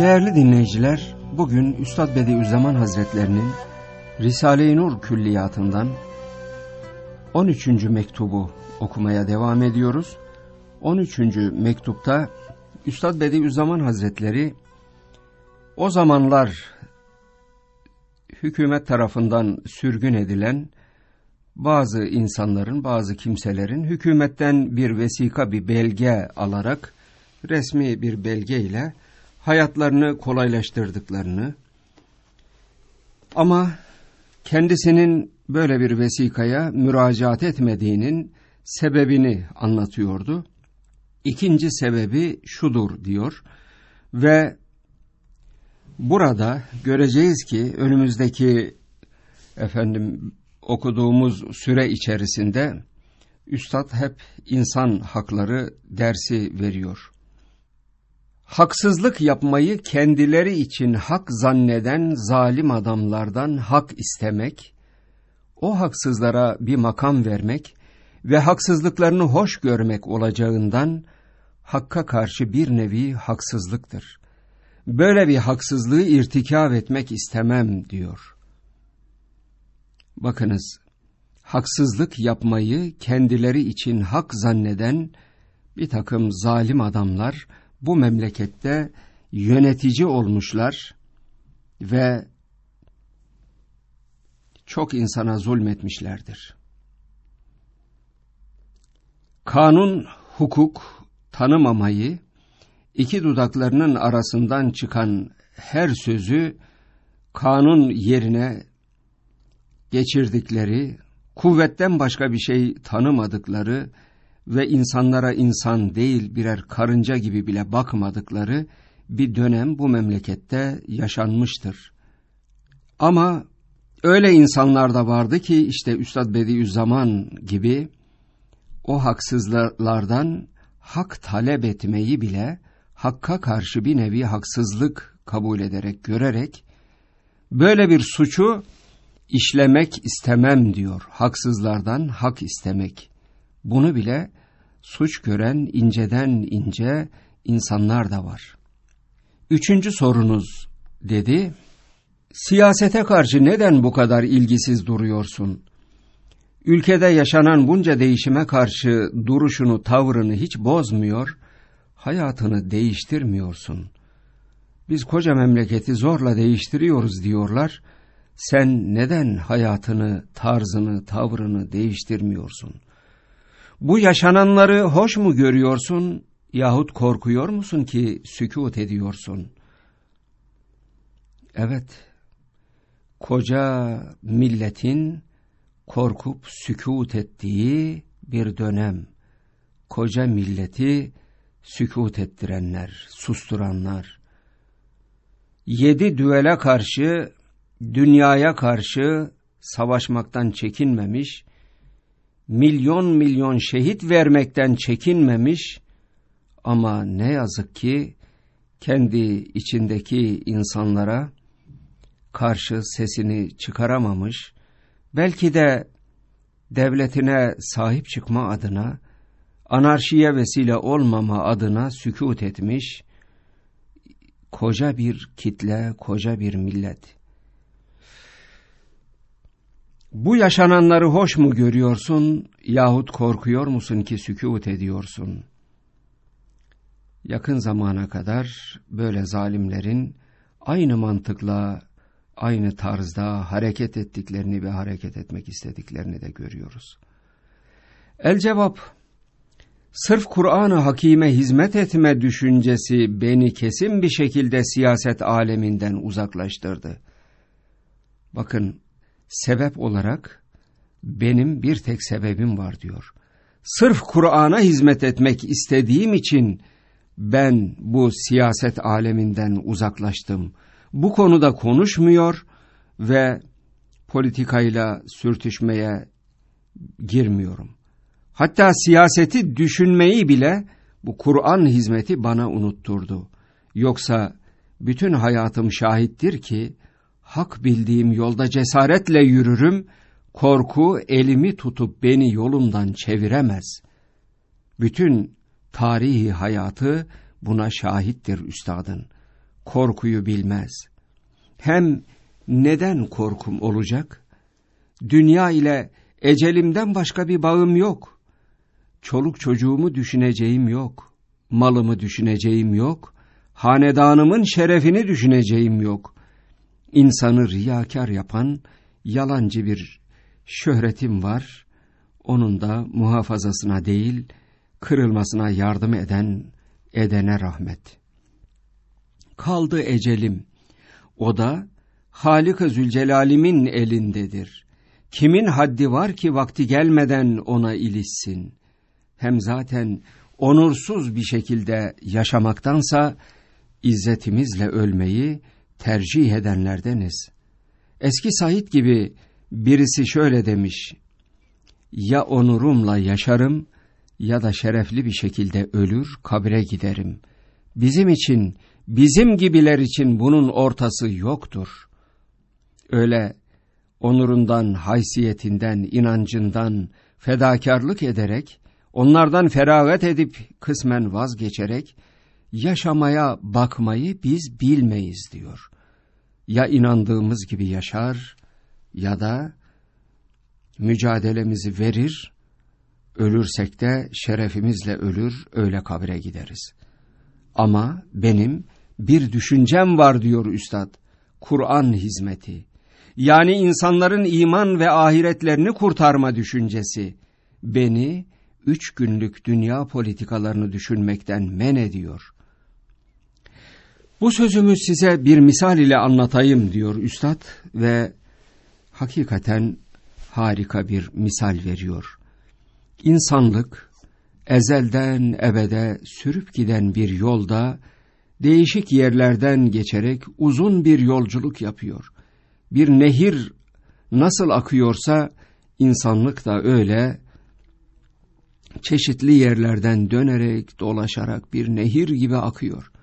Değerli dinleyiciler, bugün Üstad Bediüzzaman Hazretlerinin Risale-i Nur külliyatından 13. mektubu okumaya devam ediyoruz. 13. mektupta Üstad Bediüzzaman Hazretleri o zamanlar hükümet tarafından sürgün edilen bazı insanların, bazı kimselerin hükümetten bir vesika, bir belge alarak, resmi bir belge ile hayatlarını kolaylaştırdıklarını ama kendisinin böyle bir vesikaya müracaat etmediğinin sebebini anlatıyordu. İkinci sebebi şudur diyor ve burada göreceğiz ki önümüzdeki okuduğumuz süre içerisinde Üstad hep insan hakları dersi veriyor. Haksızlık yapmayı kendileri için hak zanneden zalim adamlardan hak istemek, o haksızlara bir makam vermek ve haksızlıklarını hoş görmek olacağından hakka karşı bir nevi haksızlıktır. Böyle bir haksızlığı irtikab etmek istemem diyor. Bakınız, haksızlık yapmayı kendileri için hak zanneden bir takım zalim adamlar bu memlekette yönetici olmuşlar ve çok insana zulmetmişlerdir. Kanun, hukuk tanımamayı, iki dudaklarının arasından çıkan her sözü kanun yerine geçirdikleri, kuvvetten başka bir şey tanımadıkları ve insanlara insan değil birer karınca gibi bile bakmadıkları bir dönem bu memlekette yaşanmıştır. Ama öyle insanlar da vardı ki işte Üstad Bediüzzaman gibi o haksızlardan hak talep etmeyi bile hakka karşı bir nevi haksızlık kabul ederek, görerek böyle bir suçu işlemek istemem diyor. Haksızlardan hak istemek. Bunu bile suç gören inceden ince insanlar da var. Üçüncü sorunuz dedi, siyasete karşı neden bu kadar ilgisiz duruyorsun? Ülkede yaşanan bunca değişime karşı duruşunu, tavrını hiç bozmuyor, hayatını değiştirmiyorsun. Biz koca memleketi zorla değiştiriyoruz diyorlar. Sen neden hayatını, tarzını, tavrını değiştirmiyorsun? Bu yaşananları hoş mu görüyorsun yahut korkuyor musun ki sükût ediyorsun? Evet, koca milletin korkup sükût ettiği bir dönem. Koca milleti sükût ettirenler, susturanlar. 7 düvele karşı, dünyaya karşı savaşmaktan çekinmemiş, milyon milyon şehit vermekten çekinmemiş ama ne yazık ki kendi içindeki insanlara karşı sesini çıkaramamış, belki de devletine sahip çıkma adına, anarşiye vesile olmama adına sükût etmiş koca bir kitle, koca bir millet. Bu yaşananları hoş mu görüyorsun yahut korkuyor musun ki sükût ediyorsun? Yakın zamana kadar böyle zalimlerin aynı mantıkla, aynı tarzda hareket ettiklerini ve hareket etmek istediklerini de görüyoruz. El cevap, sırf Kur'an-ı Hakîm'e hizmet etme düşüncesi beni kesin bir şekilde siyaset aleminden uzaklaştırdı. Bakın, sebep olarak benim bir tek sebebim var diyor. Sırf Kur'an'a hizmet etmek istediğim için ben bu siyaset aleminden uzaklaştım. Bu konuda konuşmuyor ve politikayla sürtüşmeye girmiyorum. Hatta siyaseti düşünmeyi bile bu Kur'an hizmeti bana unutturdu. Yoksa bütün hayatım şahittir ki hak bildiğim yolda cesaretle yürürüm, korku elimi tutup beni yolumdan çeviremez. Bütün tarihi hayatı buna şahittir üstadın. korkuyu bilmez. Hem neden korkum olacak? Dünya ile ecelimden başka bir bağım yok. Çoluk çocuğumu düşüneceğim yok. Malımı düşüneceğim yok. Hanedanımın şerefini düşüneceğim yok. İnsanı riyakar yapan yalancı bir şöhretim var. Onun da muhafazasına değil, kırılmasına yardım edene rahmet. Kaldı ecelim. O da Halik-i Zülcelal'imin elindedir. Kimin haddi var ki vakti gelmeden ona ilişsin? Hem zaten onursuz bir şekilde yaşamaktansa izzetimizle ölmeyi tercih edenlerdeniz. Eski Said gibi birisi şöyle demiş: ya onurumla yaşarım ya da şerefli bir şekilde ölür kabre giderim. Bizim için, bizim gibiler için bunun ortası yoktur. Öyle onurundan, haysiyetinden, inancından fedakarlık ederek, onlardan feragat edip kısmen vazgeçerek yaşamaya bakmayı biz bilmeyiz diyor. Ya inandığımız gibi yaşar ya da mücadelemizi verir, ölürsek de şerefimizle ölür, öyle kabre gideriz. Ama benim bir düşüncem var diyor üstad, Kur'an hizmeti. Yani insanların iman ve ahiretlerini kurtarma düşüncesi beni 3 günlük dünya politikalarını düşünmekten men ediyor. Bu sözümü size bir misal ile anlatayım diyor üstad ve hakikaten harika bir misal veriyor. İnsanlık ezelden ebede sürüp giden bir yolda değişik yerlerden geçerek uzun bir yolculuk yapıyor. Bir nehir nasıl akıyorsa insanlık da öyle çeşitli yerlerden dönerek, dolaşarak bir nehir gibi akıyor.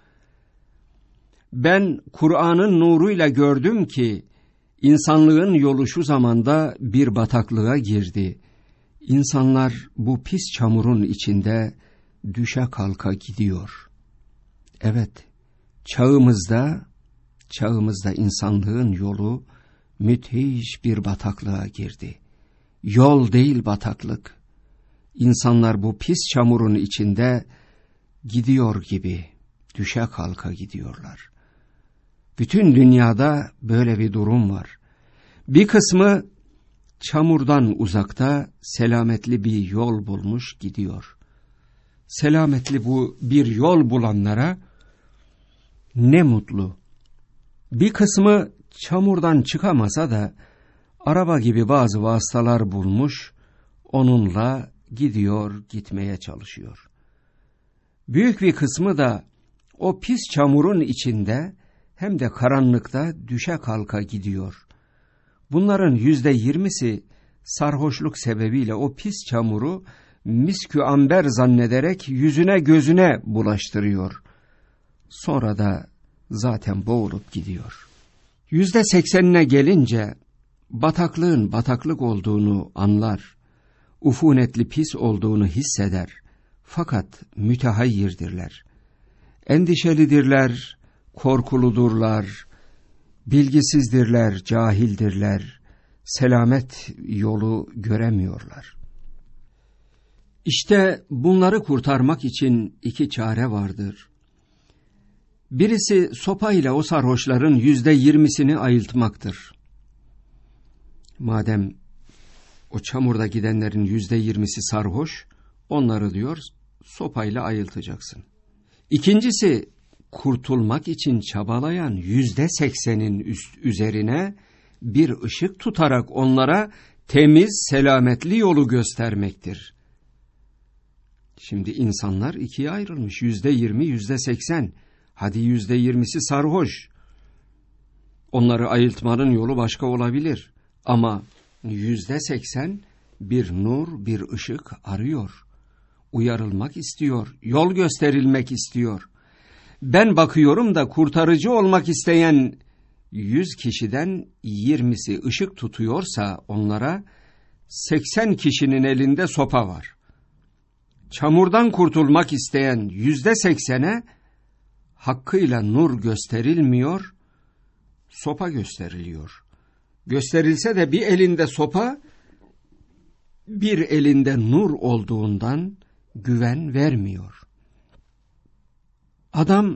Ben Kur'an'ın nuruyla gördüm ki insanlığın yolu şu zamanda bir bataklığa girdi. İnsanlar bu pis çamurun içinde düşe kalka gidiyor. Evet, çağımızda insanlığın yolu müthiş bir bataklığa girdi. Yol değil bataklık. İnsanlar bu pis çamurun içinde gidiyor gibi düşe kalka gidiyorlar. Bütün dünyada böyle bir durum var. Bir kısmı çamurdan uzakta selametli bir yol bulmuş gidiyor. Selametli bu bir yol bulanlara ne mutlu. Bir kısmı çamurdan çıkamasa da araba gibi bazı vasıtalar bulmuş, onunla gidiyor, gitmeye çalışıyor. Büyük bir kısmı da o pis çamurun içinde hem de karanlıkta düşe kalka gidiyor. Bunların %20'si sarhoşluk sebebiyle o pis çamuru miskü amber zannederek yüzüne gözüne bulaştırıyor. Sonra da zaten boğulup gidiyor. %80'ine gelince bataklığın bataklık olduğunu anlar, ufunetli pis olduğunu hisseder. Fakat mütehayyirdirler, endişelidirler, korkuludurlar, bilgisizdirler, cahildirler, selamet yolu göremiyorlar. İşte bunları kurtarmak için 2 çare vardır. Birisi sopayla o sarhoşların %20'sini ayıltmaktır. Madem o çamurda gidenlerin %20'si sarhoş, onları diyor sopayla ayıltacaksın. İkincisi, kurtulmak için çabalayan %80'in üzerine bir ışık tutarak onlara temiz, selametli yolu göstermektir. Şimdi insanlar 2'ye ayrılmış, %20, %80. Hadi %20'si sarhoş. Onları ayıltmanın yolu başka olabilir. Ama %80 bir nur, bir ışık arıyor. Uyarılmak istiyor, yol gösterilmek istiyor. Ben bakıyorum da kurtarıcı olmak isteyen 100 kişiden 20'si ışık tutuyorsa onlara 80 kişinin elinde sopa var. Çamurdan kurtulmak isteyen %80'e hakkıyla nur gösterilmiyor, sopa gösteriliyor. Gösterilse de bir elinde sopa, bir elinde nur olduğundan güven vermiyor. Adam,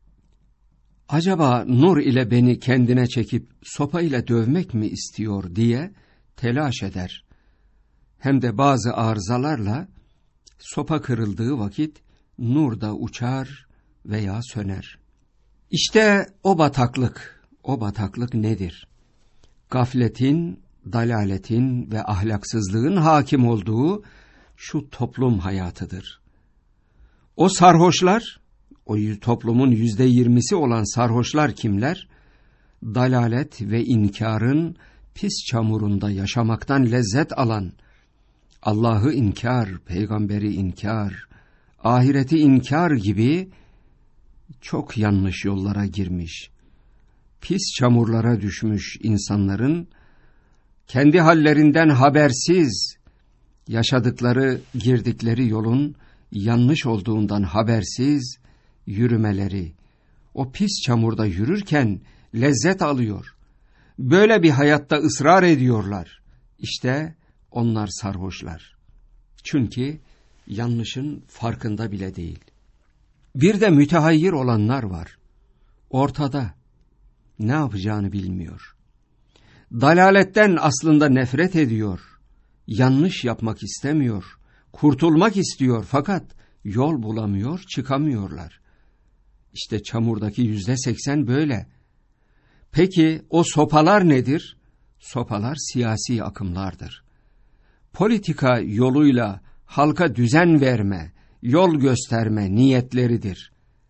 acaba nur ile beni kendine çekip sopa ile dövmek mi istiyor diye telaş eder. Hem de bazı arızalarla sopa kırıldığı vakit nur da uçar veya söner. İşte o bataklık nedir? Gafletin, dalaletin ve ahlaksızlığın hakim olduğu şu toplum hayatıdır. O sarhoşlar, o toplumun %20'si olan sarhoşlar kimler? Dalalet ve inkarın pis çamurunda yaşamaktan lezzet alan, Allah'ı inkar, peygamberi inkar, ahireti inkar gibi çok yanlış yollara girmiş, pis çamurlara düşmüş insanların kendi hallerinden habersiz, yaşadıkları, girdikleri yolun yanlış olduğundan habersiz yürümeleri, o pis çamurda yürürken lezzet alıyor. Böyle bir hayatta ısrar ediyorlar. İşte onlar sarhoşlar. Çünkü yanlışın farkında bile değil. Bir de mütehayyir olanlar var. Ortada. Ne yapacağını bilmiyor. Dalaletten aslında nefret ediyor. Yanlış yapmak istemiyor. Kurtulmak istiyor fakat yol bulamıyor, çıkamıyorlar. İşte çamurdaki %80 böyle. Peki o sopalar nedir? Sopalar siyasi akımlardır. Politika yoluyla halka düzen verme, yol gösterme niyetleridir.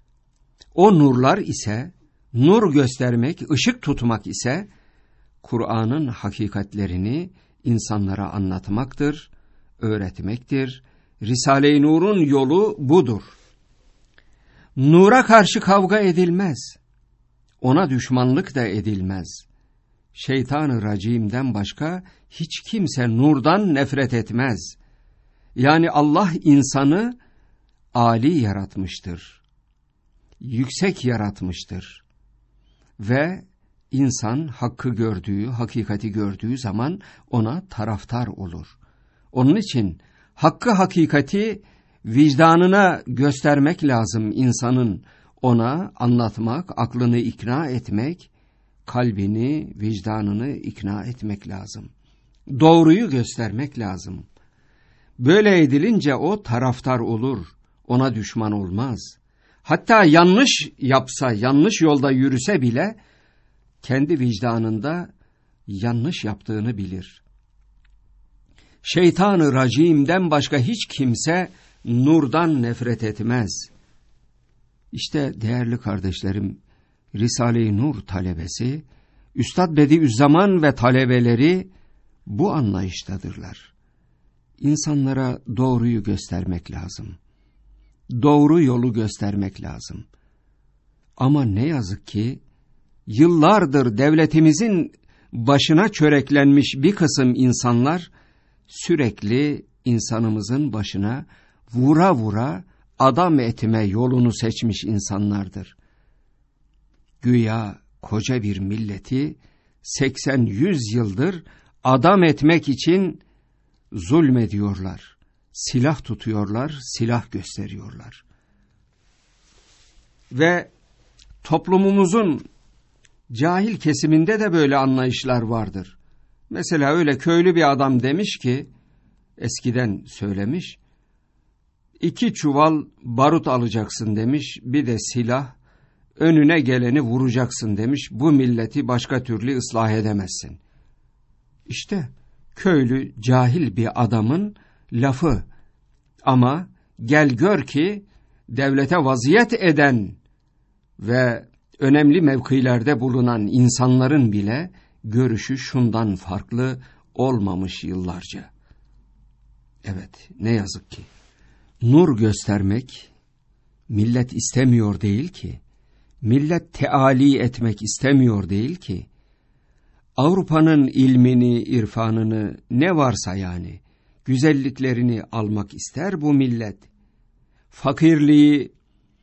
O nurlar ise, nur göstermek, ışık tutmak ise, Kur'an'ın hakikatlerini insanlara anlatmaktır, öğretmektir. Risale-i Nur'un yolu budur. Nura karşı kavga edilmez. Ona düşmanlık da edilmez. Şeytan-ı racimden başka hiç kimse nurdan nefret etmez. Yani Allah insanı âli yaratmıştır. Yüksek yaratmıştır. Ve insan hakkı gördüğü, hakikati gördüğü zaman ona taraftar olur. Onun için hakkı, hakikati vicdanına göstermek lazım insanın. Ona anlatmak, aklını ikna etmek, kalbini, vicdanını ikna etmek lazım. Doğruyu göstermek lazım. Böyle edilince o taraftar olur, ona düşman olmaz. Hatta yanlış yapsa, yanlış yolda yürüse bile kendi vicdanında yanlış yaptığını bilir. Şeytan-ı racimden başka hiç kimse nurdan nefret etmez. İşte değerli kardeşlerim, Risale-i Nur talebesi, Üstad Bediüzzaman ve talebeleri bu anlayıştadırlar. İnsanlara doğruyu göstermek lazım. Doğru yolu göstermek lazım. Ama ne yazık ki, yıllardır devletimizin başına çöreklenmiş bir kısım insanlar, sürekli insanımızın başına vura vura adam etme yolunu seçmiş insanlardır. Güya koca bir milleti 80-100 yıldır adam etmek için zulmediyorlar. Silah tutuyorlar, silah gösteriyorlar. Ve toplumumuzun cahil kesiminde de böyle anlayışlar vardır. Mesela öyle köylü bir adam demiş ki, eskiden söylemiş, 2 çuval barut alacaksın demiş, bir de silah, önüne geleni vuracaksın demiş, bu milleti başka türlü ıslah edemezsin. İşte köylü cahil bir adamın lafı. Ama gel gör ki devlete vaziyet eden ve önemli mevkilerde bulunan insanların bile görüşü şundan farklı olmamış yıllarca. Evet, ne yazık ki. Nur göstermek millet istemiyor değil ki. Millet teali etmek istemiyor değil ki. Avrupa'nın ilmini, irfanını, ne varsa yani, güzelliklerini almak ister bu millet. Fakirliği,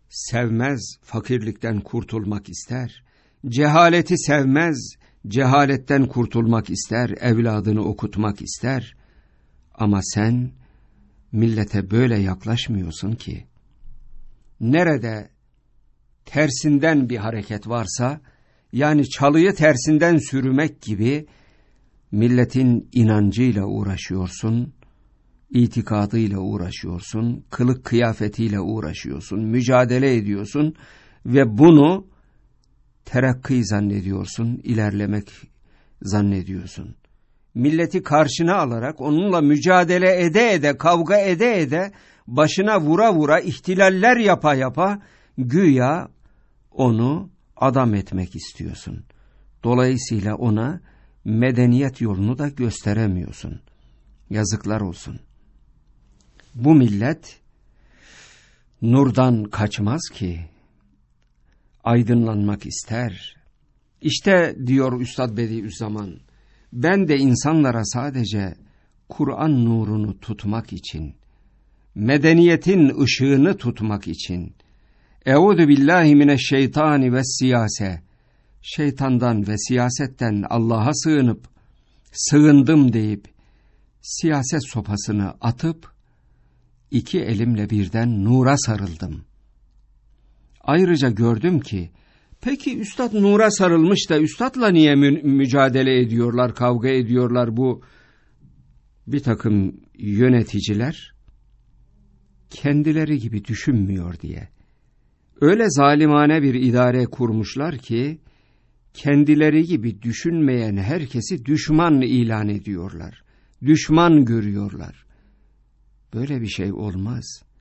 sevmez, fakirlikten kurtulmak ister. Cehaleti sevmez, cehaletten kurtulmak ister, evladını okutmak ister. Ama sen millete böyle yaklaşmıyorsun ki. Nerede tersinden bir hareket varsa, yani çalıyı tersinden sürmek gibi milletin inancıyla uğraşıyorsun, itikadıyla uğraşıyorsun, kılık kıyafetiyle uğraşıyorsun, mücadele ediyorsun ve bunu terakki zannediyorsun, ilerlemek zannediyorsun. Milleti karşına alarak onunla mücadele ede ede, kavga ede ede, başına vura vura, ihtilaller yapa yapa güya onu adam etmek istiyorsun. Dolayısıyla ona medeniyet yolunu da gösteremiyorsun. Yazıklar olsun. Bu millet nurdan kaçmaz ki, aydınlanmak ister. İşte diyor Üstad Bediüzzaman, ben de insanlara sadece Kur'an nurunu tutmak için, medeniyetin ışığını tutmak için, Eûzü billahi mineşşeytani ve siyase, şeytandan ve siyasetten Allah'a sığındım deyip, siyaset sopasını atıp, iki elimle birden nura sarıldım. Ayrıca gördüm ki, peki üstad nura sarılmış da üstadla niye mücadele ediyorlar, kavga ediyorlar bu bir takım yöneticiler? Kendileri gibi düşünmüyor diye. Öyle zalimane bir idare kurmuşlar ki, kendileri gibi düşünmeyen herkesi düşman ilan ediyorlar. Düşman görüyorlar. Böyle bir şey olmaz.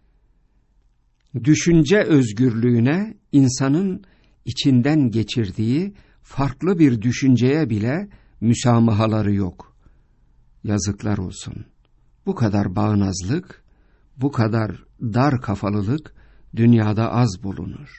Düşünce özgürlüğüne, insanın içinden geçirdiği farklı bir düşünceye bile müsamahaları yok. Yazıklar olsun. Bu kadar bağnazlık, bu kadar dar kafalılık dünyada az bulunur.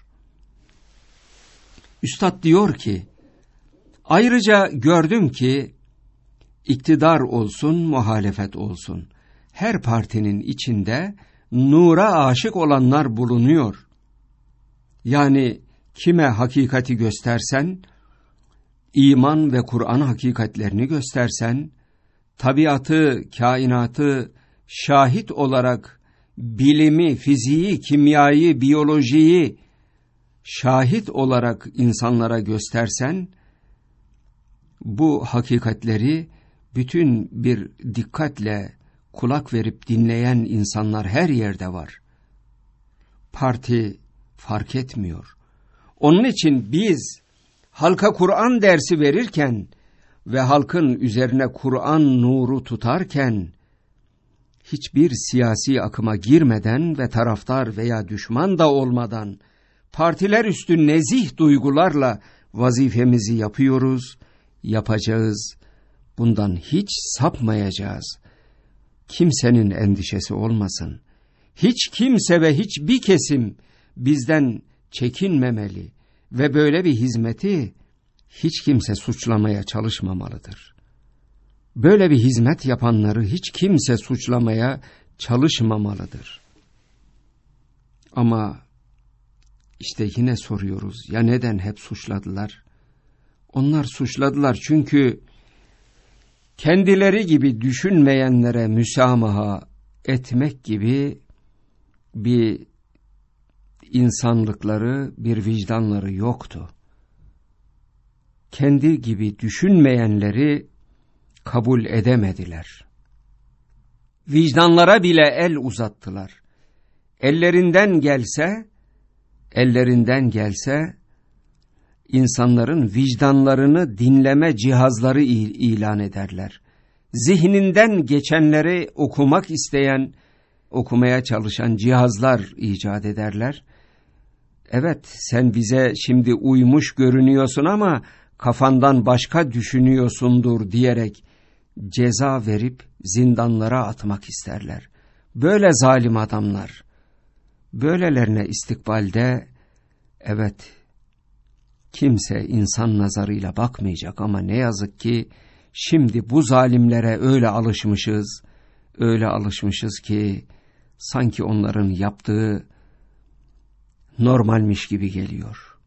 Üstad diyor ki, ayrıca gördüm ki, iktidar olsun, muhalefet olsun, her partinin içinde nura aşık olanlar bulunuyor. Yani kime hakikati göstersen, iman ve Kur'an hakikatlerini göstersen, tabiatı, kainatı şahit olarak bilimi, fiziği, kimyayı, biyolojiyi şahit olarak insanlara göstersen, bu hakikatleri bütün bir dikkatle kulak verip dinleyen insanlar her yerde var. Parti fark etmiyor. Onun için biz halka Kur'an dersi verirken ve halkın üzerine Kur'an nuru tutarken, hiçbir siyasi akıma girmeden ve taraftar veya düşman da olmadan, partiler üstü nezih duygularla vazifemizi yapıyoruz, yapacağız, bundan hiç sapmayacağız. Kimsenin endişesi olmasın. Hiç kimse ve hiçbir kesim bizden çekinmemeli ve böyle bir hizmeti hiç kimse suçlamaya çalışmamalıdır. Böyle bir hizmet yapanları hiç kimse suçlamaya çalışmamalıdır. Ama işte yine soruyoruz, ya neden hep suçladılar? Onlar suçladılar çünkü kendileri gibi düşünmeyenlere müsamaha etmek gibi bir insanlıkları, bir vicdanları yoktu. Kendi gibi düşünmeyenleri kabul edemediler. Vicdanlara bile el uzattılar. Ellerinden gelse insanların vicdanlarını dinleme cihazları ilan ederler. Zihninden geçenleri okumak isteyen, okumaya çalışan cihazlar icat ederler. Evet, sen bize şimdi uymuş görünüyorsun ama kafandan başka düşünüyorsundur diyerek ceza verip zindanlara atmak isterler. Böyle zalim adamlar, böylelerine istikbalde evet kimse insan nazarıyla bakmayacak ama ne yazık ki şimdi bu zalimlere öyle alışmışız ki sanki onların yaptığı normalmiş gibi geliyor.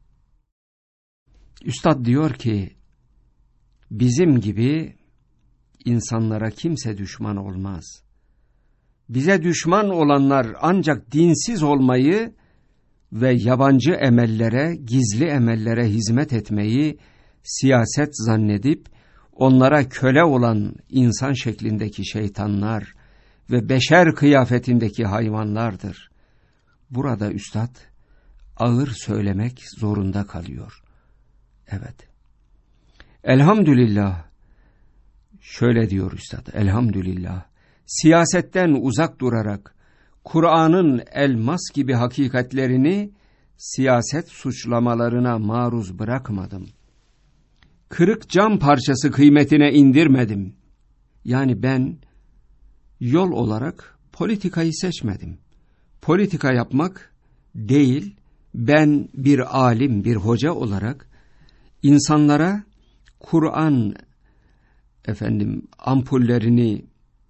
Üstad diyor ki, bizim gibi insanlara kimse düşman olmaz. Bize düşman olanlar ancak dinsiz olmayı ve yabancı emellere, gizli emellere hizmet etmeyi siyaset zannedip onlara köle olan insan şeklindeki şeytanlar ve beşer kıyafetindeki hayvanlardır. Burada üstad ağır söylemek zorunda kalıyor. Evet. Elhamdülillah, şöyle diyor üstad, elhamdülillah, siyasetten uzak durarak Kur'an'ın elmas gibi hakikatlerini siyaset suçlamalarına maruz bırakmadım. Kırık cam parçası kıymetine indirmedim. Yani ben yol olarak politikayı seçmedim. Politika yapmak değil, ben bir alim, bir hoca olarak insanlara Kur'an ampullerini,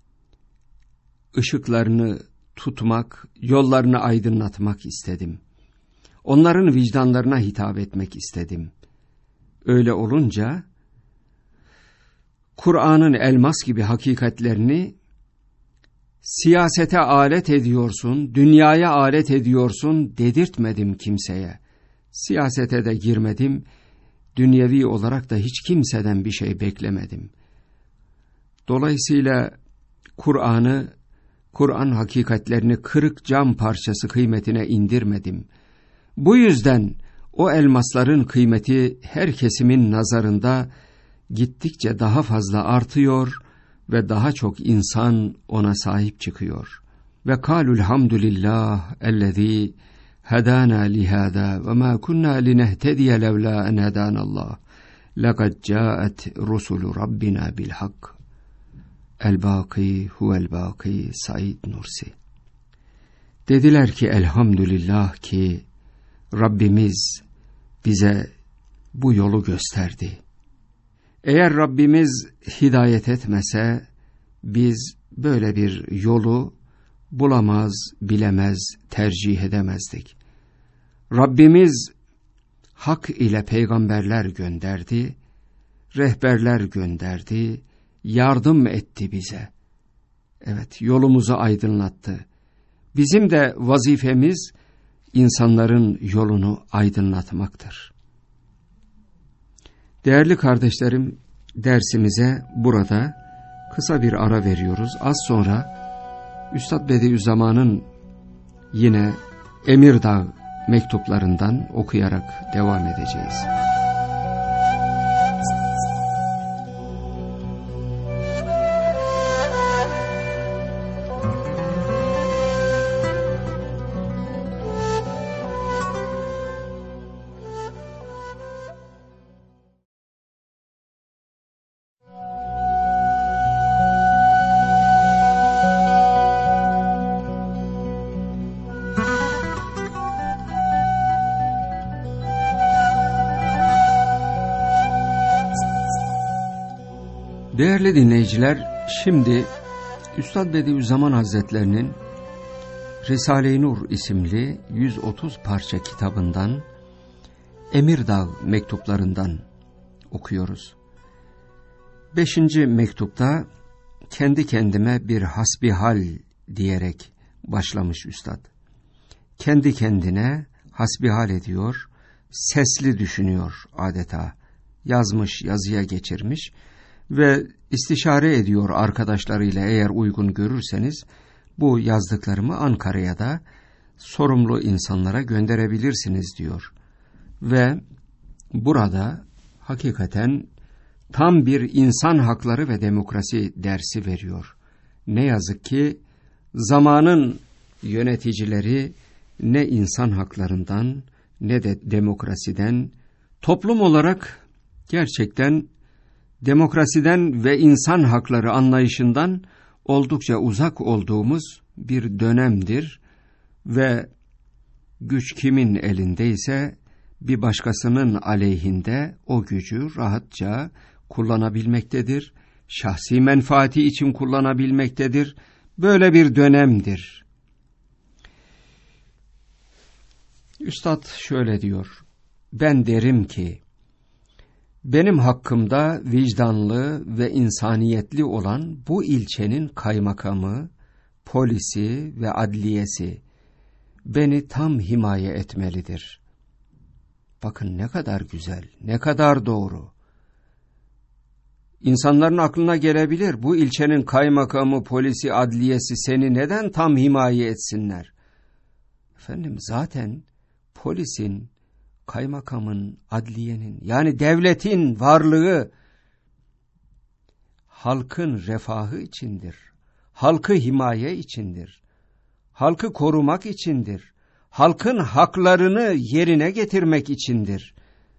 ışıklarını tutmak, yollarını aydınlatmak istedim. Onların vicdanlarına hitap etmek istedim. Öyle olunca Kur'an'ın elmas gibi hakikatlerini siyasete alet ediyorsun, dünyaya alet ediyorsun dedirtmedim kimseye. Siyasete de girmedim, dünyevi olarak da hiç kimseden bir şey beklemedim. Dolayısıyla Kur'an hakikatlerini kırık cam parçası kıymetine indirmedim. Bu yüzden o elmasların kıymeti her kesimin nazarında gittikçe daha fazla artıyor ve daha çok insan ona sahip çıkıyor. Ve kâlul hamdülillah ellezî hedâna lihâdâ ve mâ kunnâ linehtediye levlâ en hedânallah. Lekad câet rusulu rabbina bil hak. El-Bâkî huvel-Bâkî Said Nursi. Dediler ki elhamdülillah ki Rabbimiz bize bu yolu gösterdi. Eğer Rabbimiz hidayet etmese biz böyle bir yolu bulamaz, bilemez, tercih edemezdik. Rabbimiz hak ile peygamberler gönderdi, rehberler gönderdi, yardım etti bize. Evet, yolumuzu aydınlattı. Bizim de vazifemiz insanların yolunu aydınlatmaktır. Değerli kardeşlerim, dersimize burada kısa bir ara veriyoruz. Az sonra Üstad Bediüzzaman'ın yine Emirdağ mektuplarından okuyarak devam edeceğiz. Değerli dinleyiciler, şimdi Üstad Bediüzzaman Hazretlerinin Risale-i Nur isimli 130 parça kitabından Emirdağ mektuplarından okuyoruz. 5. mektupta kendi kendime bir hasbihal diyerek başlamış Üstad. Kendi kendine hasbihal ediyor, sesli düşünüyor adeta. Yazmış, yazıya geçirmiş ve istişare ediyor arkadaşlarıyla, eğer uygun görürseniz bu yazdıklarımı Ankara'ya da sorumlu insanlara gönderebilirsiniz diyor. Ve burada hakikaten tam bir insan hakları ve demokrasi dersi veriyor. Ne yazık ki zamanın yöneticileri ne insan haklarından ne de demokrasiden, toplum olarak gerçekten demokrasiden ve insan hakları anlayışından oldukça uzak olduğumuz bir dönemdir ve güç kimin elindeyse bir başkasının aleyhinde o gücü rahatça kullanabilmektedir, şahsi menfaati için kullanabilmektedir. Böyle bir dönemdir. Üstad şöyle diyor: ben derim ki, benim hakkımda vicdanlı ve insaniyetli olan bu ilçenin kaymakamı, polisi ve adliyesi beni tam himaye etmelidir. Bakın ne kadar güzel, ne kadar doğru. İnsanların aklına gelebilir, bu ilçenin kaymakamı, polisi, adliyesi seni neden tam himaye etsinler? Efendim zaten polisin, kaymakamın, adliyenin, yani devletin varlığı halkın refahı içindir. Halkı himaye içindir. Halkı korumak içindir. Halkın haklarını yerine getirmek içindir.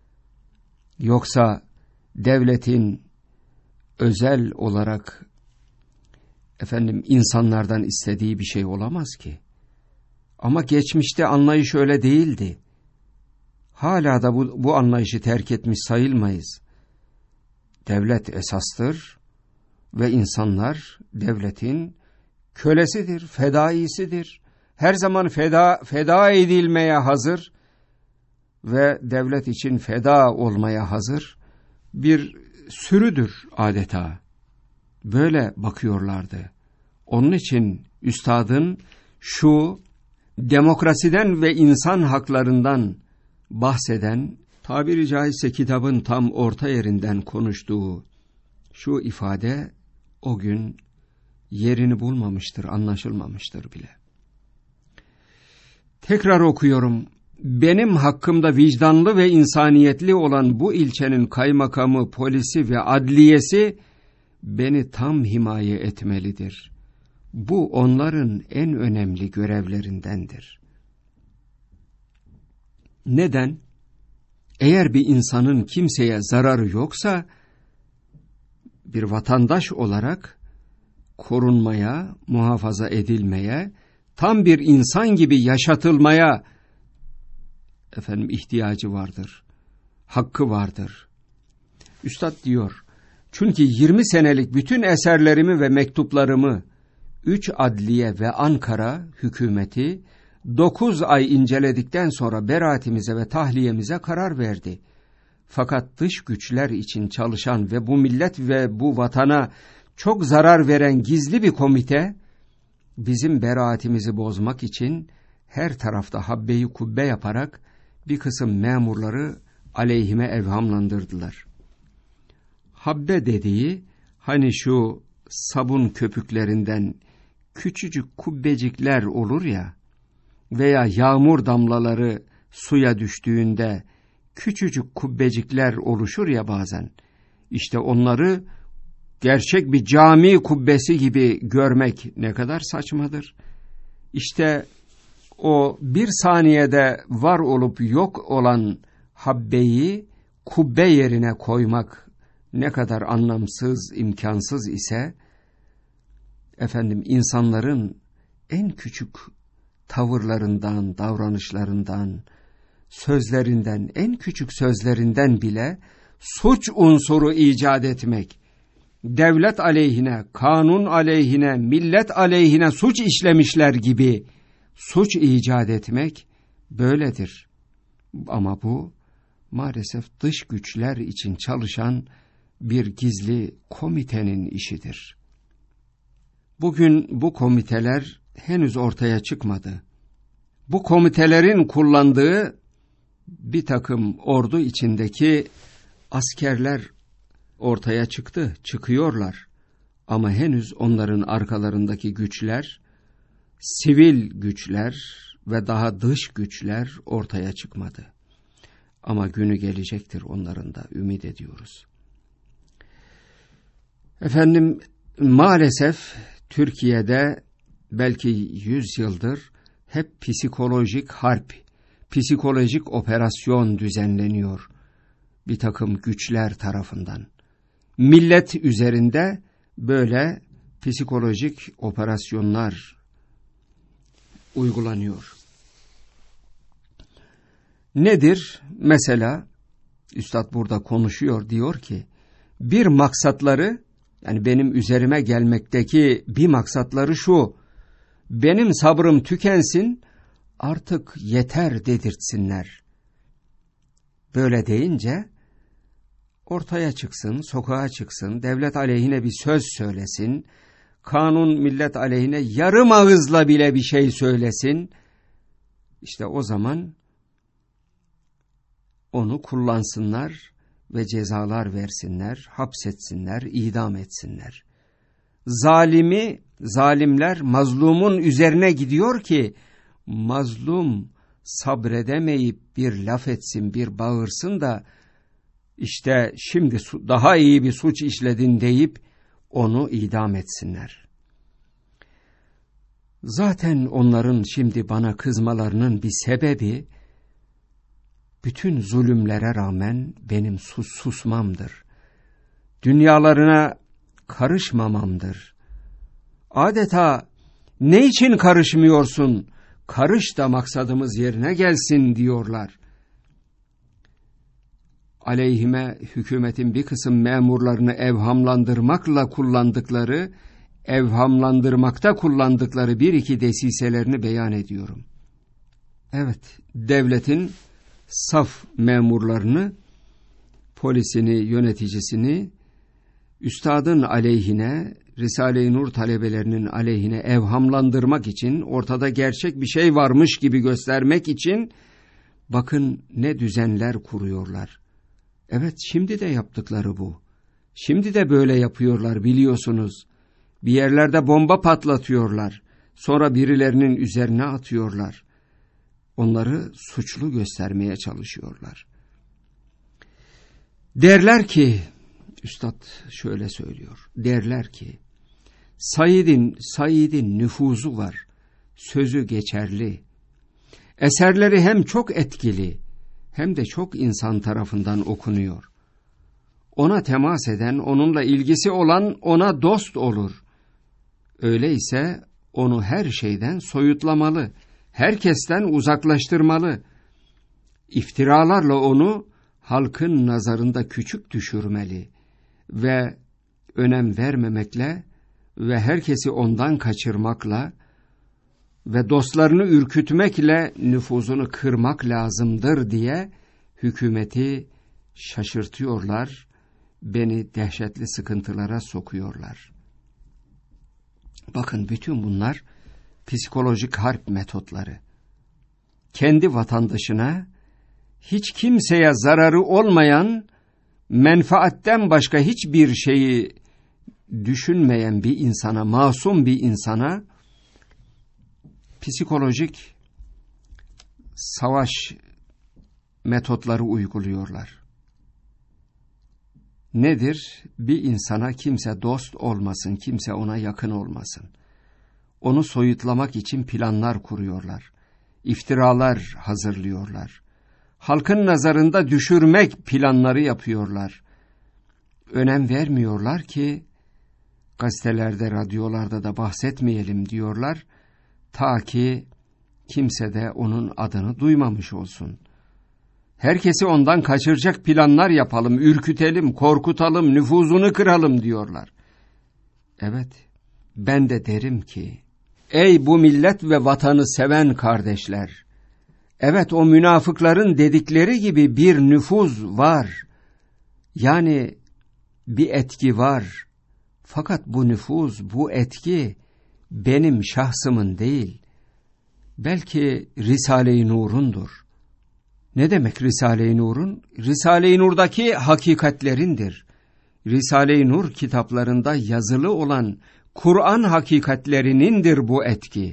Yoksa devletin özel olarak insanlardan istediği bir şey olamaz ki. Ama geçmişte anlayış öyle değildi. Hala da bu anlayışı terk etmiş sayılmayız. Devlet esastır ve insanlar devletin kölesidir, fedaisidir. Her zaman feda edilmeye hazır ve devlet için feda olmaya hazır bir sürüdür adeta. Böyle bakıyorlardı. Onun için üstadın şu demokrasiden ve insan haklarından bahseden, tabiri caizse kitabın tam orta yerinden konuştuğu şu ifade o gün yerini bulmamıştır, anlaşılmamıştır bile. Tekrar okuyorum. Benim hakkımda vicdanlı ve insaniyetli olan bu ilçenin kaymakamı, polisi ve adliyesi beni tam himaye etmelidir. Bu onların en önemli görevlerindendir. Neden? Eğer bir insanın kimseye zararı yoksa, bir vatandaş olarak korunmaya, muhafaza edilmeye, tam bir insan gibi yaşatılmaya ihtiyacı vardır. Hakkı vardır. Üstad diyor, çünkü 20 senelik bütün eserlerimi ve mektuplarımı 3 adliye ve Ankara hükümeti 9 ay inceledikten sonra beraatimize ve tahliyemize karar verdi. Fakat dış güçler için çalışan ve bu millet ve bu vatana çok zarar veren gizli bir komite, bizim beraatimizi bozmak için her tarafta habbeyi kubbe yaparak bir kısım memurları aleyhime evhamlandırdılar. Habbe dediği, hani şu sabun köpüklerinden küçücük kubbecikler olur ya, veya yağmur damlaları suya düştüğünde küçücük kubbecikler oluşur ya bazen. İşte onları gerçek bir cami kubbesi gibi görmek ne kadar saçmadır. İşte o bir saniyede var olup yok olan habbeyi kubbe yerine koymak ne kadar anlamsız, imkansız ise, insanların en küçük tavırlarından, davranışlarından, sözlerinden, en küçük sözlerinden bile suç unsuru icat etmek, devlet aleyhine, kanun aleyhine, millet aleyhine suç işlemişler gibi suç icat etmek böyledir. Ama bu maalesef dış güçler için çalışan bir gizli komitenin işidir. Bugün bu komiteler henüz ortaya çıkmadı. Bu komitelerin kullandığı bir takım ordu içindeki askerler ortaya çıkıyorlar. Ama henüz onların arkalarındaki güçler, sivil güçler ve daha dış güçler ortaya çıkmadı. Ama günü gelecektir onların da, ümit ediyoruz. Maalesef Türkiye'de belki 100 yıldır hep psikolojik harp, psikolojik operasyon düzenleniyor bir takım güçler tarafından. Millet üzerinde böyle psikolojik operasyonlar uygulanıyor. Nedir? Mesela Üstad burada konuşuyor, diyor ki, bir maksatları, yani benim üzerime gelmekteki bir maksatları şu: benim sabrım tükensin, artık yeter dedirtsinler. Böyle deyince ortaya çıksın, sokağa çıksın, devlet aleyhine bir söz söylesin, kanun millet aleyhine yarım ağızla bile bir şey söylesin. İşte o zaman onu kullansınlar ve cezalar versinler, hapsetsinler, idam etsinler. Zalimler mazlumun üzerine gidiyor ki mazlum sabredemeyip bir laf etsin, bir bağırsın da işte şimdi daha iyi bir suç işledin deyip onu idam etsinler. Zaten onların şimdi bana kızmalarının bir sebebi bütün zulümlere rağmen benim susmamdır. Dünyalarına karışmamamdır. Adeta ne için karışmıyorsun? Karış da maksadımız yerine gelsin diyorlar. Aleyhime hükümetin bir kısım memurlarını evhamlandırmakta kullandıkları bir iki desiselerini beyan ediyorum. Evet, devletin saf memurlarını, polisini, yöneticisini, üstadın aleyhine, Risale-i Nur talebelerinin aleyhine evhamlandırmak için, ortada gerçek bir şey varmış gibi göstermek için, bakın ne düzenler kuruyorlar. Evet, şimdi de yaptıkları bu. Şimdi de böyle yapıyorlar, biliyorsunuz. Bir yerlerde bomba patlatıyorlar. Sonra birilerinin üzerine atıyorlar. Onları suçlu göstermeye çalışıyorlar. Derler ki, Üstad şöyle söylüyor, derler ki, Said'in nüfuzu var, sözü geçerli. Eserleri hem çok etkili, hem de çok insan tarafından okunuyor. Ona temas eden, onunla ilgisi olan ona dost olur. Öyleyse onu her şeyden soyutlamalı, herkesten uzaklaştırmalı. İftiralarla onu halkın nazarında küçük düşürmeli ve önem vermemekle ve herkesi ondan kaçırmakla ve dostlarını ürkütmekle nüfuzunu kırmak lazımdır diye hükümeti şaşırtıyorlar, beni dehşetli sıkıntılara sokuyorlar. Bakın bütün bunlar psikolojik harp metotları. Kendi vatandaşına hiç kimseye zararı olmayan, menfaatten başka hiçbir şeyi düşünmeyen bir insana, masum bir insana psikolojik savaş metotları uyguluyorlar. Nedir? Bir insana kimse dost olmasın, kimse ona yakın olmasın. Onu soyutlamak için planlar kuruyorlar. İftiralar hazırlıyorlar. Halkın nazarında düşürmek planları yapıyorlar. Önem vermiyorlar ki gazetelerde, radyolarda da bahsetmeyelim diyorlar. Ta ki kimse de onun adını duymamış olsun. Herkesi ondan kaçıracak planlar yapalım, ürkütelim, korkutalım, nüfuzunu kıralım diyorlar. Evet, ben de derim ki, ey bu millet ve vatanı seven kardeşler, evet o münafıkların dedikleri gibi bir nüfuz var. Yani bir etki var. Fakat bu nüfuz, bu etki benim şahsımın değil. Belki Risale-i Nur'undur. Ne demek Risale-i Nur'un? Risale-i Nur'daki hakikatlerindir. Risale-i Nur kitaplarında yazılı olan Kur'an hakikatlerinindir bu etki.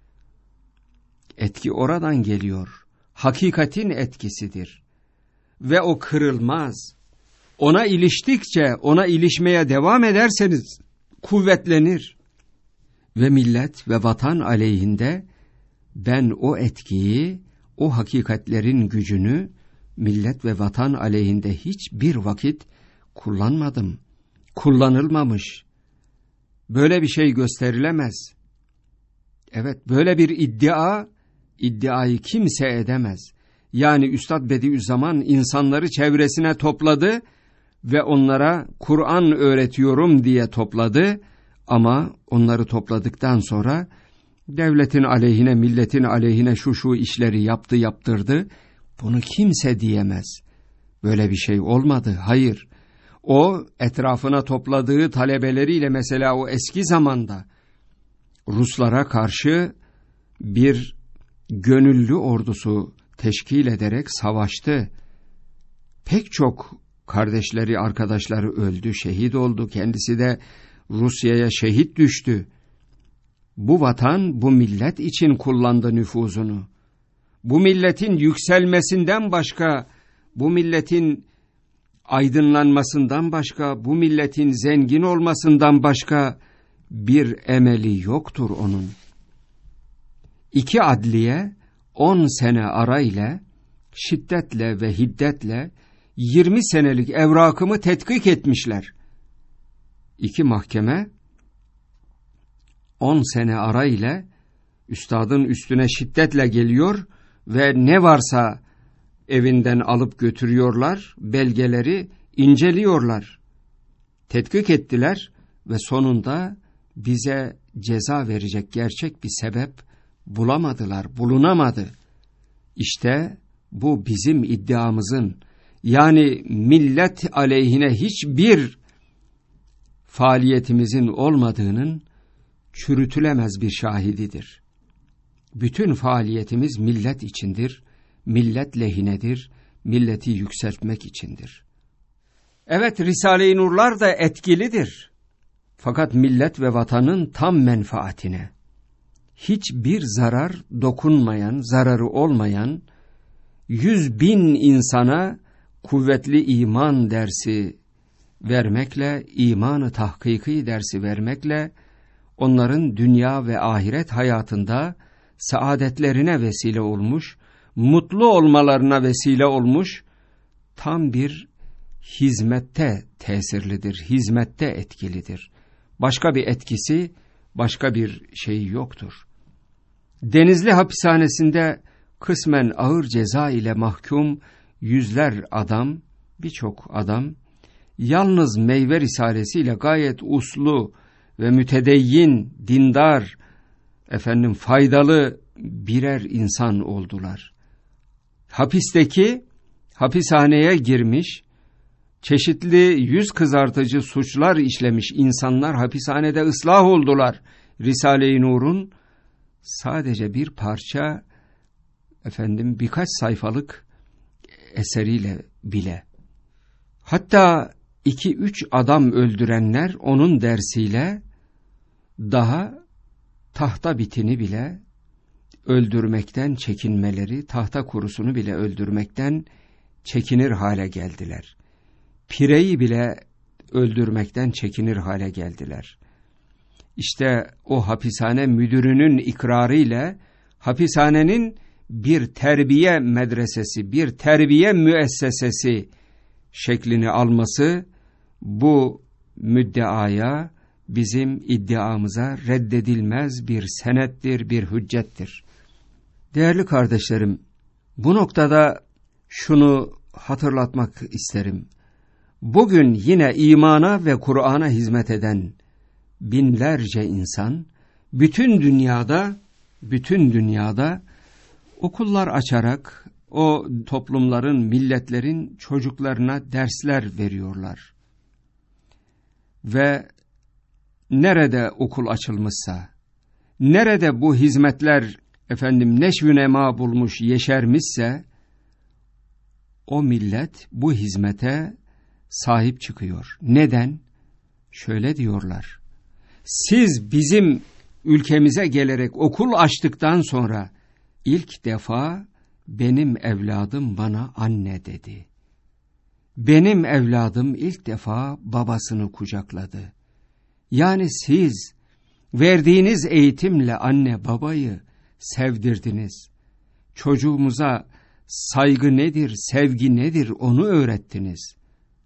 Etki oradan geliyor. Hakikatin etkisidir. Ve o kırılmaz. Ona iliştikçe, ona ilişmeye devam ederseniz kuvvetlenir. Ve millet ve vatan aleyhinde ben o etkiyi, o hakikatlerin gücünü millet ve vatan aleyhinde hiçbir vakit kullanmadım. Kullanılmamış. Böyle bir şey gösterilemez. Evet, böyle bir iddiayı kimse edemez. Yani Üstad Bediüzzaman insanları çevresine topladı ve onlara Kur'an öğretiyorum diye topladı. Ama onları topladıktan sonra devletin aleyhine, milletin aleyhine şu işleri yaptırdı. Bunu kimse diyemez. Böyle bir şey olmadı. Hayır. O etrafına topladığı talebeleriyle mesela o eski zamanda Ruslara karşı bir gönüllü ordusu teşkil ederek savaştı. Pek çok kardeşleri, arkadaşları öldü, şehit oldu. Kendisi de Rusya'ya şehit düştü. Bu vatan, bu millet için kullandı nüfuzunu. Bu milletin yükselmesinden başka, bu milletin aydınlanmasından başka, bu milletin zengin olmasından başka bir emeli yoktur onun. 2 adliye 10 sene ara ile şiddetle ve hiddetle 20 senelik evrakımı tetkik etmişler. 2 mahkeme 10 sene ara ile üstadın üstüne şiddetle geliyor ve ne varsa evinden alıp götürüyorlar, belgeleri inceliyorlar. Tetkik ettiler ve sonunda bize ceza verecek gerçek bir sebep bulunamadı. İşte bu bizim iddiamızın, yani millet aleyhine hiçbir faaliyetimizin olmadığının çürütülemez bir şahididir. Bütün faaliyetimiz millet içindir, millet lehinedir, milleti yükseltmek içindir. Evet, Risale-i Nurlar da etkilidir. Fakat millet ve vatanın tam menfaatine, hiçbir zarar dokunmayan, zararı olmayan, 100.000 insana kuvvetli iman dersi vermekle, imanı tahkiki dersi vermekle, onların dünya ve ahiret hayatında saadetlerine vesile olmuş, mutlu olmalarına vesile olmuş, tam bir hizmette tesirlidir, hizmette etkilidir. Başka bir etkisi, başka bir şeyi yoktur. Denizli hapishanesinde kısmen ağır ceza ile mahkum yüzler adam, birçok adam, yalnız meyve risalesiyle gayet uslu ve mütedeyyin, dindar, faydalı birer insan oldular. Hapishaneye girmiş, çeşitli yüz kızartıcı suçlar işlemiş insanlar hapishanede ıslah oldular. Risale-i Nur'un sadece bir parça, birkaç sayfalık eseriyle bile. Hatta 2-3 adam öldürenler onun dersiyle daha tahta bitini bile öldürmekten çekinmeleri, tahta kurusunu bile öldürmekten çekinir hale geldiler. Pireyi bile öldürmekten çekinir hale geldiler. İşte o hapishane müdürünün ikrarıyla hapishanenin bir terbiye medresesi, bir terbiye müessesesi şeklini alması bu müddeaya, bizim iddiamıza reddedilmez bir senettir, bir hüccettir. Değerli kardeşlerim, bu noktada şunu hatırlatmak isterim. Bugün yine imana ve Kur'an'a hizmet eden binlerce insan bütün dünyada okullar açarak o toplumların, milletlerin çocuklarına dersler veriyorlar. Ve nerede okul açılmışsa, nerede bu hizmetler neşv-ü nema bulmuş, yeşermişse, o millet bu hizmete sahip çıkıyor. Neden? Şöyle diyorlar: siz bizim ülkemize gelerek okul açtıktan sonra ilk defa benim evladım bana anne dedi. Benim evladım ilk defa babasını kucakladı. Yani siz verdiğiniz eğitimle anne babayı sevdirdiniz. Çocuğumuza saygı nedir, sevgi nedir onu öğrettiniz.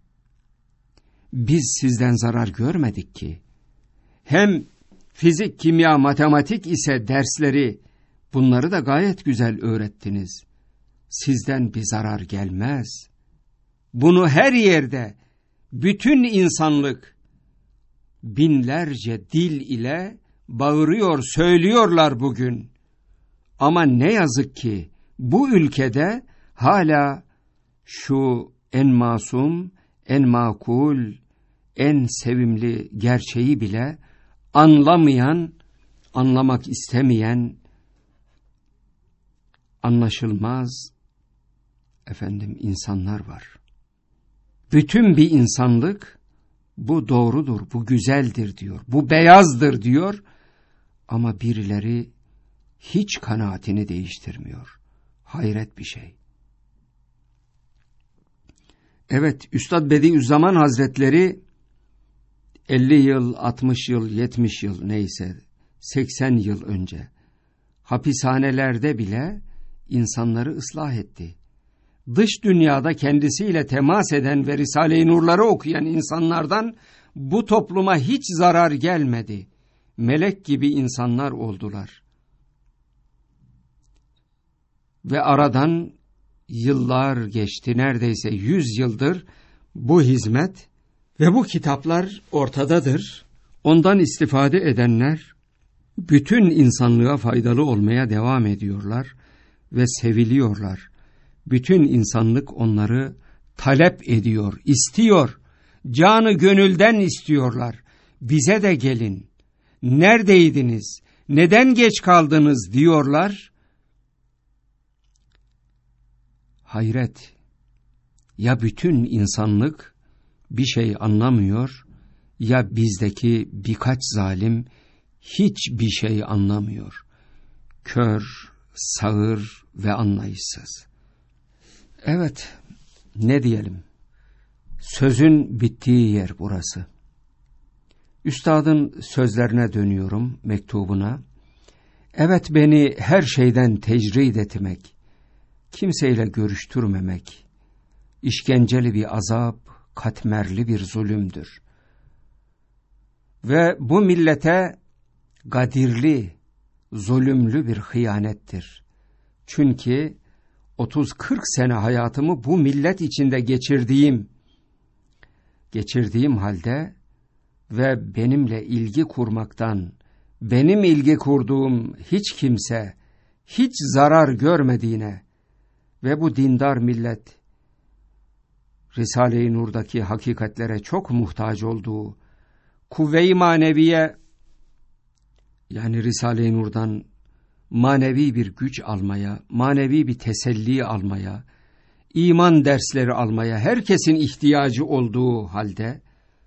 Biz sizden zarar görmedik ki. Hem fizik, kimya, matematik ise dersleri, bunları da gayet güzel öğrettiniz. Sizden bir zarar gelmez. Bunu her yerde, bütün insanlık binlerce dil ile bağırıyor, söylüyorlar bugün. Ama ne yazık ki bu ülkede hala şu en masum, en makul, en sevimli gerçeği bile anlamayan, anlamak istemeyen, anlaşılmaz insanlar var. Bütün bir insanlık bu doğrudur, bu güzeldir diyor, bu beyazdır diyor ama birileri hiç kanaatini değiştirmiyor. Hayret bir şey. Evet, Üstad Bediüzzaman Hazretleri 50 yıl, 60 yıl, 70 yıl neyse 80 yıl önce hapishanelerde bile insanları ıslah etti. Dış dünyada kendisiyle temas eden ve Risale-i Nur'ları okuyan insanlardan bu topluma hiç zarar gelmedi. Melek gibi insanlar oldular. Ve aradan yıllar geçti, neredeyse 100 yıldır bu hizmet ve bu kitaplar ortadadır. Ondan istifade edenler bütün insanlığa faydalı olmaya devam ediyorlar ve seviliyorlar. Bütün insanlık onları talep ediyor, istiyor. Canı gönülden istiyorlar. Bize de gelin. Neredeydiniz? Neden geç kaldınız diyorlar. Hayret. Ya bütün insanlık bir şey anlamıyor ya bizdeki birkaç zalim hiçbir şey anlamıyor. Kör, sağır ve anlayışsız. Evet, ne diyelim? Sözün bittiği yer burası. Üstadın sözlerine dönüyorum, mektubuna. Evet, beni her şeyden tecrid etmek, kimseyle görüştürmemek, işkenceli bir azap, katmerli bir zulümdür. Ve bu millete gadirli, zulümlü bir hıyanettir. Çünkü 30-40 sene hayatımı bu millet içinde geçirdiğim halde ve benimle ilgi kurmaktan, benim ilgi kurduğum hiç kimse hiç zarar görmediğine ve bu dindar millet Risale-i Nur'daki hakikatlere çok muhtaç olduğu kuvve-i maneviye, yani Risale-i Nur'dan manevi bir güç almaya, manevi bir teselli almaya, iman dersleri almaya herkesin ihtiyacı olduğu halde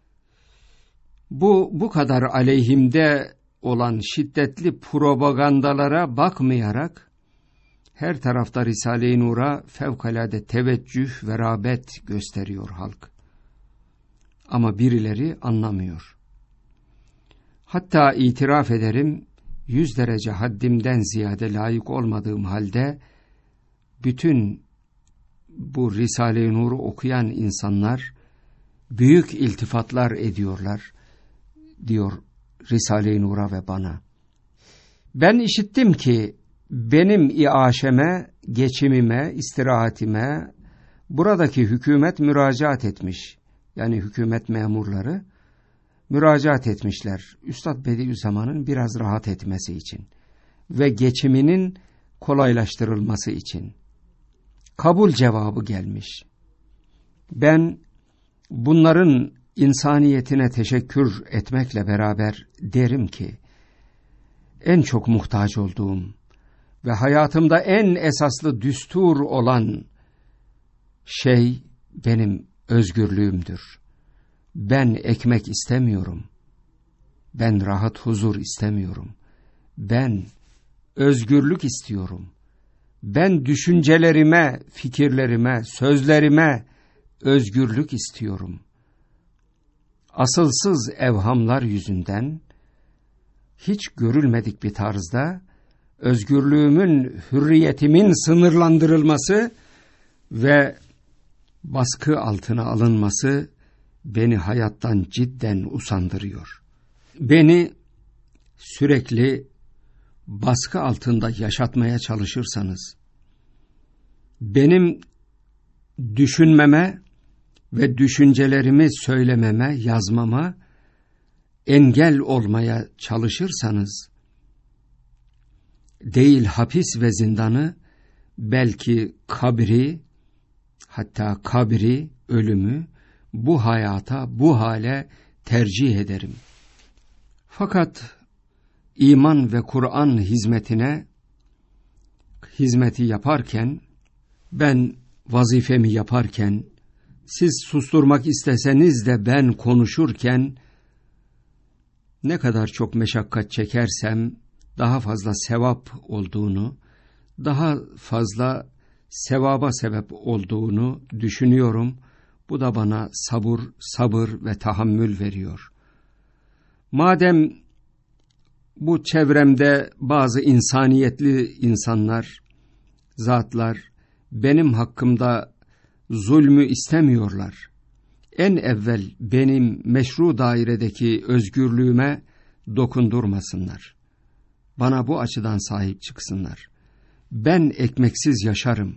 bu kadar aleyhimde olan şiddetli propagandalara bakmayarak her tarafta Risale-i Nur'a fevkalade teveccüh ve rağbet gösteriyor halk. Ama birileri anlamıyor. Hatta itiraf ederim, 100 derece haddimden ziyade layık olmadığım halde bütün bu Risale-i Nur'u okuyan insanlar büyük iltifatlar ediyorlar, diyor Risale-i Nur'a ve bana. Ben işittim ki benim iaşeme, geçimime, istirahatime buradaki hükümet müracaat etmiş. Yani hükümet memurları müracaat etmişler. Üstad Bediüzzaman'ın biraz rahat etmesi için ve geçiminin kolaylaştırılması için. Kabul cevabı gelmiş. Ben bunların insaniyetine teşekkür etmekle beraber derim ki en çok muhtaç olduğum ve hayatımda en esaslı düstur olan şey benim özgürlüğümdür. Ben ekmek istemiyorum. Ben rahat huzur istemiyorum. Ben özgürlük istiyorum. Ben düşüncelerime, fikirlerime, sözlerime özgürlük istiyorum. Asılsız evhamlar yüzünden hiç görülmedik bir tarzda özgürlüğümün, hürriyetimin sınırlandırılması ve baskı altına alınması beni hayattan cidden usandırıyor. Beni sürekli baskı altında yaşatmaya çalışırsanız, benim düşünmeme ve düşüncelerimi söylememe, yazmama engel olmaya çalışırsanız, değil hapis ve zindanı, belki kabri, hatta kabri, ölümü, bu hayata, bu hale tercih ederim. Fakat iman ve Kur'an hizmeti yaparken, ben vazifemi yaparken, siz susturmak isteseniz de ben konuşurken, ne kadar çok meşakkat çekersem, daha fazla sevap olduğunu, daha fazla sevaba sebep olduğunu düşünüyorum. Bu da bana sabır ve tahammül veriyor. Madem bu çevremde bazı insaniyetli insanlar, zatlar benim hakkımda zulmü istemiyorlar, en evvel benim meşru dairedeki özgürlüğüme dokundurmasınlar. Bana bu açıdan sahip çıksınlar. Ben ekmeksiz yaşarım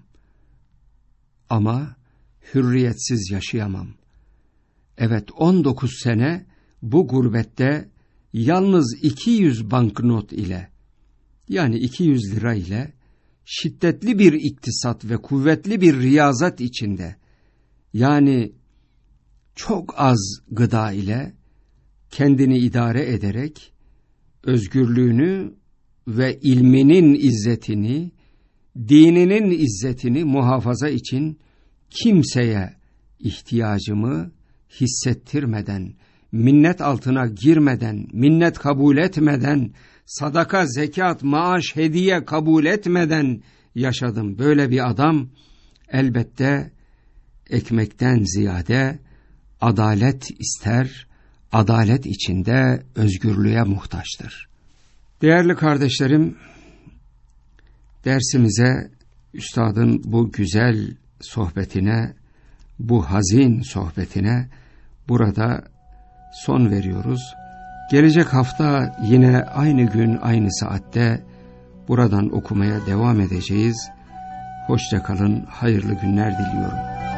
ama hürriyetsiz yaşayamam. Evet, 19 sene bu gurbette yalnız 200 banknot ile, yani 200 lira ile şiddetli bir iktisat ve kuvvetli bir riyazat içinde, yani çok az gıda ile kendini idare ederek özgürlüğünü ve ilminin izzetini, dininin izzetini muhafaza için kimseye ihtiyacımı hissettirmeden, minnet altına girmeden, minnet kabul etmeden, sadaka, zekat, maaş, hediye kabul etmeden yaşadım. Böyle bir adam elbette ekmekten ziyade adalet ister, adalet içinde özgürlüğe muhtaçtır. Değerli kardeşlerim, dersimize, üstadın bu güzel sohbetine, bu hazin sohbetine burada son veriyoruz. Gelecek hafta yine aynı gün, aynı saatte buradan okumaya devam edeceğiz. Hoşça kalın, hayırlı günler diliyorum.